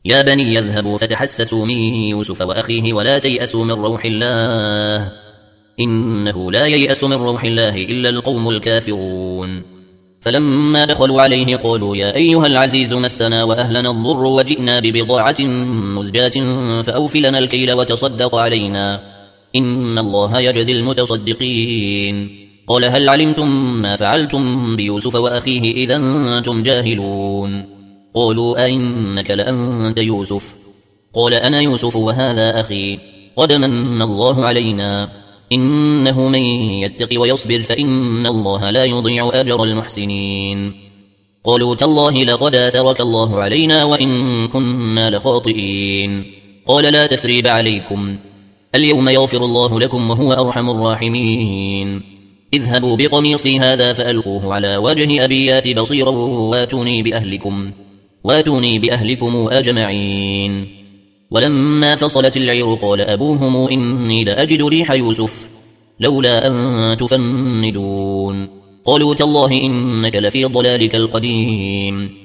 يا بني يذهبوا فتحسسوا من يوسف وأخيه ولا تيأسوا من روح الله إنه لا ييأس من روح الله إلا القوم الكافرون. فلما دخلوا عليه قالوا يا أيها العزيز مسنا وأهلنا الضر وجئنا ببضاعة مزجاة فأوف لنا الكيل وتصدق علينا إن الله يجزي المتصدقين. قال هل علمتم ما فعلتم بيوسف وأخيه إذا أنتم جاهلون؟ قالوا أئنك لأنت يوسف؟ قال أنا يوسف وهذا أخي قد من الله علينا إنه من يتق ويصبر فإن الله لا يضيع أجر المحسنين. قالوا تالله لقد آثرك الله علينا وإن كنا لخاطئين. قال لا تثريب عليكم اليوم يغفر الله لكم وهو أرحم الراحمين. اذهبوا بقميصي هذا فألقوه على وجه أبي يات بصيرا واتوني بأهلكم أجمعين. ولما فصلت العير قال أبوهم إني لأجد ريح يوسف لولا أن تفندون. قالوا تالله إنك لفي ضلالك القديم.